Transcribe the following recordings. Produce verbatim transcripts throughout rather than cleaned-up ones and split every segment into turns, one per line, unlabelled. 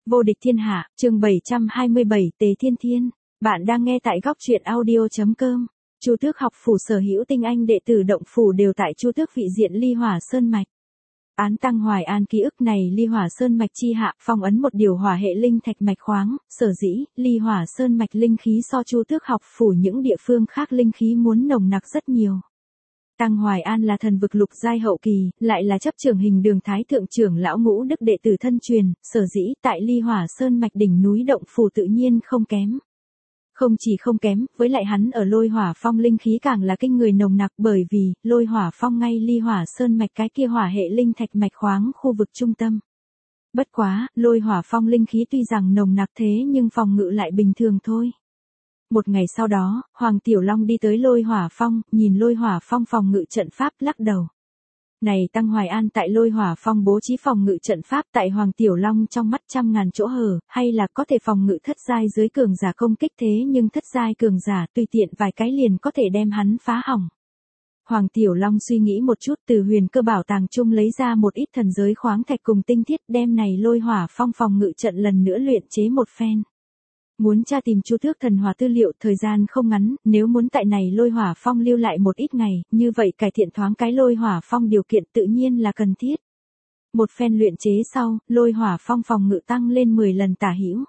Vô địch thiên hạ, chương bảy trăm hai mươi bảy, Tề Thiên Thiên. Bạn đang nghe tại góc truyện audio chấm com. Chu Tước học phủ sở hữu tinh anh đệ tử động phủ đều tại Chu Tước vị diện Ly Hỏa Sơn mạch. Án Tăng Hoài An ký ức này Ly Hỏa Sơn mạch chi hạ, phong ấn một điều hỏa hệ linh thạch mạch khoáng, sở dĩ Ly Hỏa Sơn mạch linh khí so Chu Tước học phủ những địa phương khác linh khí muốn nồng nặc rất nhiều. Tăng Hoài An là thần vực lục giai hậu kỳ, lại là chấp trưởng hình đường thái thượng trưởng lão ngũ đức đệ tử thân truyền, sở dĩ tại Ly Hỏa Sơn mạch đỉnh núi động phủ tự nhiên không kém. Không chỉ không kém, với lại hắn ở Lôi Hỏa Phong linh khí càng là kinh người nồng nặc, bởi vì Lôi Hỏa Phong ngay Ly Hỏa Sơn mạch cái kia hỏa hệ linh thạch mạch khoáng khu vực trung tâm. Bất quá, Lôi Hỏa Phong linh khí tuy rằng nồng nặc thế nhưng phòng ngự lại bình thường thôi. Một ngày sau đó, Hoàng Tiểu Long đi tới Lôi Hỏa Phong, nhìn Lôi Hỏa Phong phòng ngự trận pháp lắc đầu. Này Tăng Hoài An tại Lôi Hỏa Phong bố trí phòng ngự trận pháp tại Hoàng Tiểu Long trong mắt trăm ngàn chỗ hở, hay là có thể phòng ngự thất giai dưới cường giả công kích thế nhưng thất giai cường giả tùy tiện vài cái liền có thể đem hắn phá hỏng. Hoàng Tiểu Long suy nghĩ một chút, từ huyền cơ bảo tàng chung lấy ra một ít thần giới khoáng thạch cùng tinh thiết, đem này Lôi Hỏa Phong phòng ngự trận lần nữa luyện chế một phen. Muốn tra tìm Chu Tước thần hỏa tư liệu thời gian không ngắn, nếu muốn tại này Lôi Hỏa Phong lưu lại một ít ngày, như vậy cải thiện thoáng cái Lôi Hỏa Phong điều kiện tự nhiên là cần thiết. Một phen luyện chế sau, Lôi Hỏa Phong phòng ngự tăng lên mười lần tả hữu.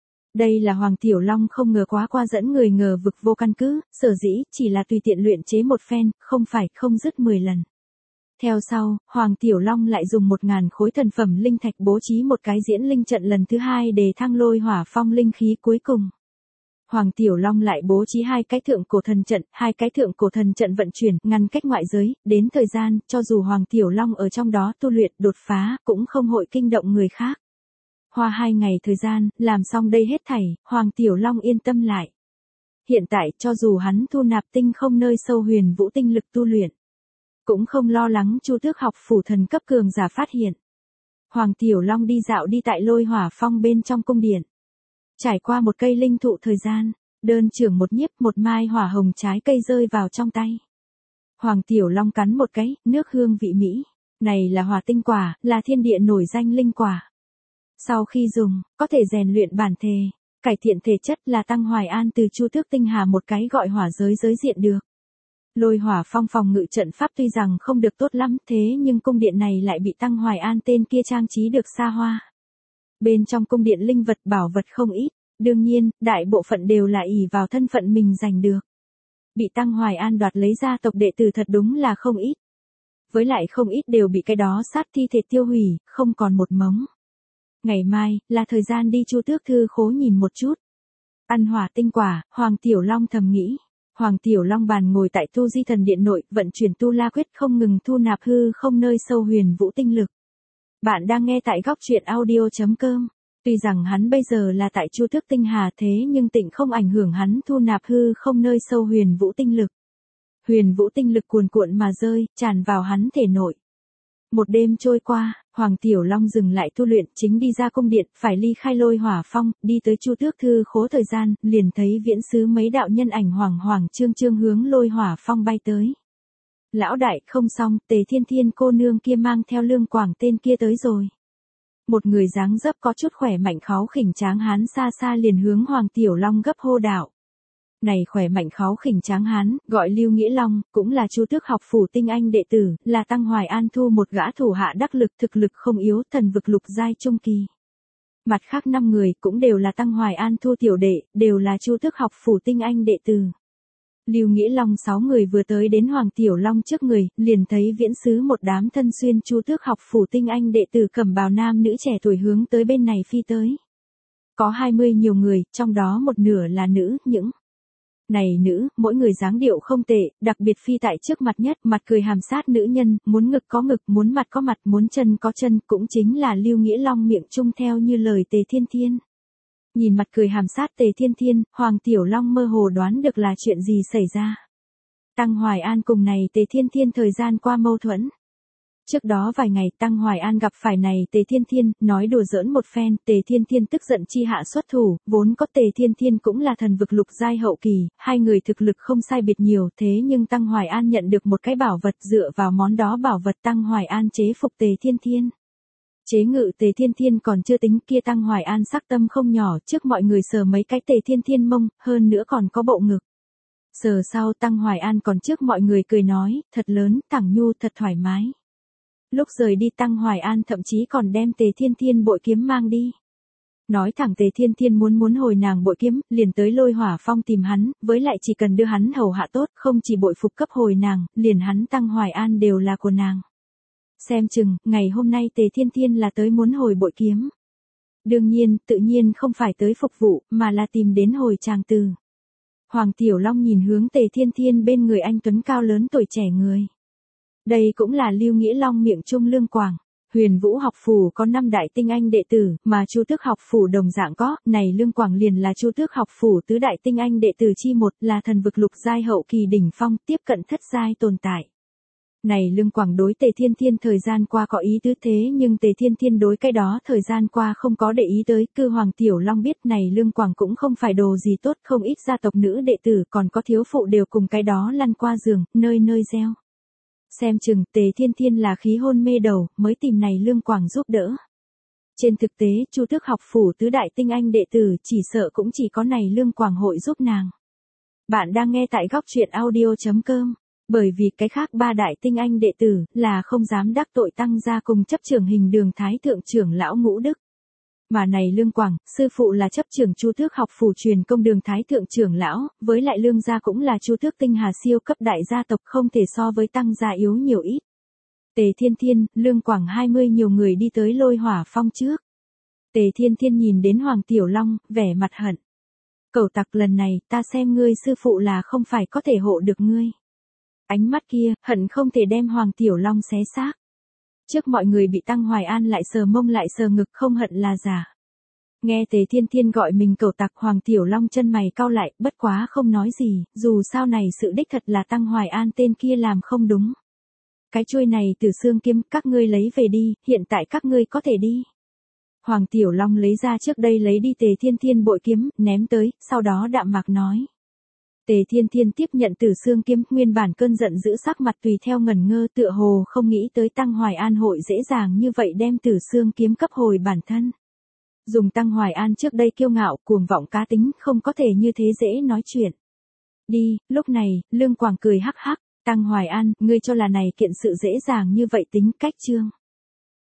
Đây là Hoàng Tiểu Long không ngờ quá qua dẫn người ngờ vực vô căn cứ, sở dĩ chỉ là tùy tiện luyện chế một phen, không phải không dứt mười lần. Theo sau, Hoàng Tiểu Long lại dùng một ngàn khối thần phẩm linh thạch bố trí một cái diễn linh trận lần thứ hai để thăng Lôi Hỏa Phong linh khí cuối cùng. Hoàng Tiểu Long lại bố trí hai cái thượng cổ thần trận, hai cái thượng cổ thần trận vận chuyển, ngăn cách ngoại giới, đến thời gian, cho dù Hoàng Tiểu Long ở trong đó tu luyện đột phá, cũng không hội kinh động người khác. Hoa hai ngày thời gian, làm xong đây hết thảy, Hoàng Tiểu Long yên tâm lại. Hiện tại, cho dù hắn thu nạp tinh không nơi sâu huyền vũ tinh lực tu luyện, cũng không lo lắng Chu Tước học phủ thần cấp cường giả phát hiện. Hoàng Tiểu Long đi dạo đi tại Lôi Hỏa Phong bên trong cung điện. Trải qua một cây linh thụ thời gian, đơn trưởng một nhiếp một mai hỏa hồng trái cây rơi vào trong tay. Hoàng Tiểu Long cắn một cái, nước hương vị mỹ. Này là hỏa tinh quả, là thiên địa nổi danh linh quả. Sau khi dùng, có thể rèn luyện bản thể, cải thiện thể chất là Tăng Hoài An từ Chu Tước tinh hà một cái gọi hỏa giới giới diện được. Lôi Hỏa Phong phòng ngự trận pháp tuy rằng không được tốt lắm thế nhưng cung điện này lại bị Tăng Hoài An tên kia trang trí được xa hoa. Bên trong cung điện linh vật bảo vật không ít, đương nhiên, đại bộ phận đều là ỷ vào thân phận mình giành được. Bị Tăng Hoài An đoạt lấy ra tộc đệ tử thật đúng là không ít. Với lại không ít đều bị cái đó sát thi thể tiêu hủy, không còn một mống. Ngày mai, là thời gian đi Chu Tước thư khố nhìn một chút. Ăn hỏa tinh quả, Hoàng Tiểu Long thầm nghĩ. Hoàng Tiểu Long bàn ngồi tại Tu Di Thần Điện nội, vận chuyển Tu La Quyết không ngừng thu nạp hư không nơi sâu huyền vũ tinh lực. Bạn đang nghe tại góc truyện audio chấm com. Tuy rằng hắn bây giờ là tại Chu Tước tinh hà thế nhưng tịnh không ảnh hưởng hắn thu nạp hư không nơi sâu huyền vũ tinh lực. Huyền vũ tinh lực cuồn cuộn mà rơi, tràn vào hắn thể nội. Một đêm trôi qua, Hoàng Tiểu Long dừng lại tu luyện, chính đi ra cung điện, phải ly khai Lôi Hỏa Phong, đi tới Chu Tước thư khố thời gian, liền thấy viễn sứ mấy đạo nhân ảnh hoàng hoàng trương trương hướng Lôi Hỏa Phong bay tới. Lão đại, không xong, Tề Thiên Thiên cô nương kia mang theo Lương Quảng tên kia tới rồi. Một người dáng dấp có chút khỏe mạnh kháu khỉnh tráng hán xa xa liền hướng Hoàng Tiểu Long gấp hô đạo. Này khỏe mạnh kháu khỉnh tráng hán, gọi Lưu Nghĩa Long, cũng là Chu Tước học phủ tinh anh đệ tử, là Tăng Hoài An thu một gã thủ hạ đắc lực thực lực không yếu, thần vực lục giai trung kỳ. Mặt khác năm người cũng đều là Tăng Hoài An thu tiểu đệ, đều là Chu Tước học phủ tinh anh đệ tử. Lưu Nghĩa Long sáu người vừa tới đến Hoàng Tiểu Long trước người, liền thấy viễn sứ một đám thân xuyên Chu Tước học phủ tinh anh đệ tử cẩm bào nam nữ trẻ tuổi hướng tới bên này phi tới. Có hai mươi nhiều người, trong đó một nửa là nữ, những này nữ, mỗi người dáng điệu không tệ, đặc biệt phi tại trước mặt nhất, mặt cười hàm sát nữ nhân, muốn ngực có ngực, muốn mặt có mặt, muốn chân có chân, cũng chính là Lưu Nghĩa Long miệng chung theo như lời Tề Thiên Thiên. Nhìn mặt cười hàm sát Tề Thiên Thiên, Hoàng Tiểu Long mơ hồ đoán được là chuyện gì xảy ra. Tăng Hoài An cùng này Tề Thiên Thiên thời gian qua mâu thuẫn. Trước đó vài ngày Tăng Hoài An gặp phải này Tề Thiên Thiên, nói đùa giỡn một phen, Tề Thiên Thiên tức giận chi hạ xuất thủ, vốn có Tề Thiên Thiên cũng là thần vực lục giai hậu kỳ, hai người thực lực không sai biệt nhiều, thế nhưng Tăng Hoài An nhận được một cái bảo vật, dựa vào món đó bảo vật Tăng Hoài An chế phục Tề Thiên Thiên. Chế ngự Tề Thiên Thiên còn chưa tính, kia Tăng Hoài An sắc tâm không nhỏ, trước mọi người sờ mấy cái Tề Thiên Thiên mông, hơn nữa còn có bộ ngực. Sờ sau Tăng Hoài An còn trước mọi người cười nói, thật lớn, Tằng Nhu thật thoải mái. Lúc rời đi Tăng Hoài An thậm chí còn đem Tề Thiên Thiên bội kiếm mang đi. Nói thẳng Tề Thiên Thiên muốn muốn hồi nàng bội kiếm, liền tới Lôi Hỏa Phong tìm hắn, với lại chỉ cần đưa hắn hầu hạ tốt, không chỉ bội phục cấp hồi nàng, liền hắn Tăng Hoài An đều là của nàng. Xem chừng, ngày hôm nay Tề Thiên Thiên là tới muốn hồi bội kiếm. Đương nhiên, tự nhiên không phải tới phục vụ, mà là tìm đến hồi chàng từ. Hoàng Tiểu Long nhìn hướng Tề Thiên Thiên bên người anh tuấn cao lớn tuổi trẻ người. Đây cũng là Lưu Nghĩa Long miệng trung Lương Quảng. Huyền Vũ học phủ có năm đại tinh anh đệ tử, mà Chu Tước học phủ đồng dạng có, này Lương Quảng liền là Chu Tước học phủ tứ đại tinh anh đệ tử chi một, là thần vực lục giai hậu kỳ đỉnh phong, tiếp cận thất giai tồn tại. Này Lương Quảng đối Tề Thiên Thiên thời gian qua có ý tứ thế nhưng Tề Thiên Thiên đối cái đó thời gian qua không có để ý tới, cư Hoàng Tiểu Long biết này Lương Quảng cũng không phải đồ gì tốt, không ít gia tộc nữ đệ tử còn có thiếu phụ đều cùng cái đó lăn qua giường, nơi nơi gieo. Xem chừng Tề Thiên Thiên là khí hôn mê đầu, mới tìm này Lương Quảng giúp đỡ. Trên thực tế, Chu Tước học phủ tứ đại tinh anh đệ tử chỉ sợ cũng chỉ có này Lương Quảng hội giúp nàng. Bạn đang nghe tại góc truyện audio chấm com. Bởi vì cái khác ba đại tinh anh đệ tử là không dám đắc tội Tăng gia cùng chấp trưởng hình đường thái thượng trưởng lão Ngũ Đức. Mà này Lương Quảng, sư phụ là chấp trưởng Chu Tước học phủ truyền công đường thái thượng trưởng lão, với lại Lương gia cũng là Chu Tước tinh hà siêu cấp đại gia tộc không thể so với Tăng gia yếu nhiều ít. Tề Thiên Thiên, Lương Quảng hai mươi nhiều người đi tới Lôi Hỏa Phong trước. Tề Thiên Thiên nhìn đến Hoàng Tiểu Long, vẻ mặt hận. Cẩu tặc lần này, ta xem ngươi sư phụ là không phải có thể hộ được ngươi. Ánh mắt kia, hận không thể đem Hoàng Tiểu Long xé xác. Trước mọi người bị Tăng Hoài An lại sờ mông lại sờ ngực không hận là giả. Nghe Tề Thiên Thiên gọi mình cẩu tặc Hoàng Tiểu Long chân mày cau lại, bất quá không nói gì, dù sao này sự đích thật là Tăng Hoài An tên kia làm không đúng. Cái chuôi này từ xương kiếm các ngươi lấy về đi, hiện tại các ngươi có thể đi. Hoàng Tiểu Long lấy ra trước đây lấy đi Tề Thiên Thiên bội kiếm, ném tới, sau đó đạm mạc nói. Tề Thiên Thiên tiếp nhận Tử Xương kiếm, nguyên bản cơn giận giữ sắc mặt tùy theo ngẩn ngơ tựa hồ không nghĩ tới Tăng Hoài An hội dễ dàng như vậy đem Tử Xương kiếm cấp hồi bản thân. Dùng Tăng Hoài An trước đây kiêu ngạo, cuồng vọng cá tính, không có thể như thế dễ nói chuyện. Đi, lúc này, Lương Quảng cười hắc hắc, Tăng Hoài An, ngươi cho là này kiện sự dễ dàng như vậy tính cách chương.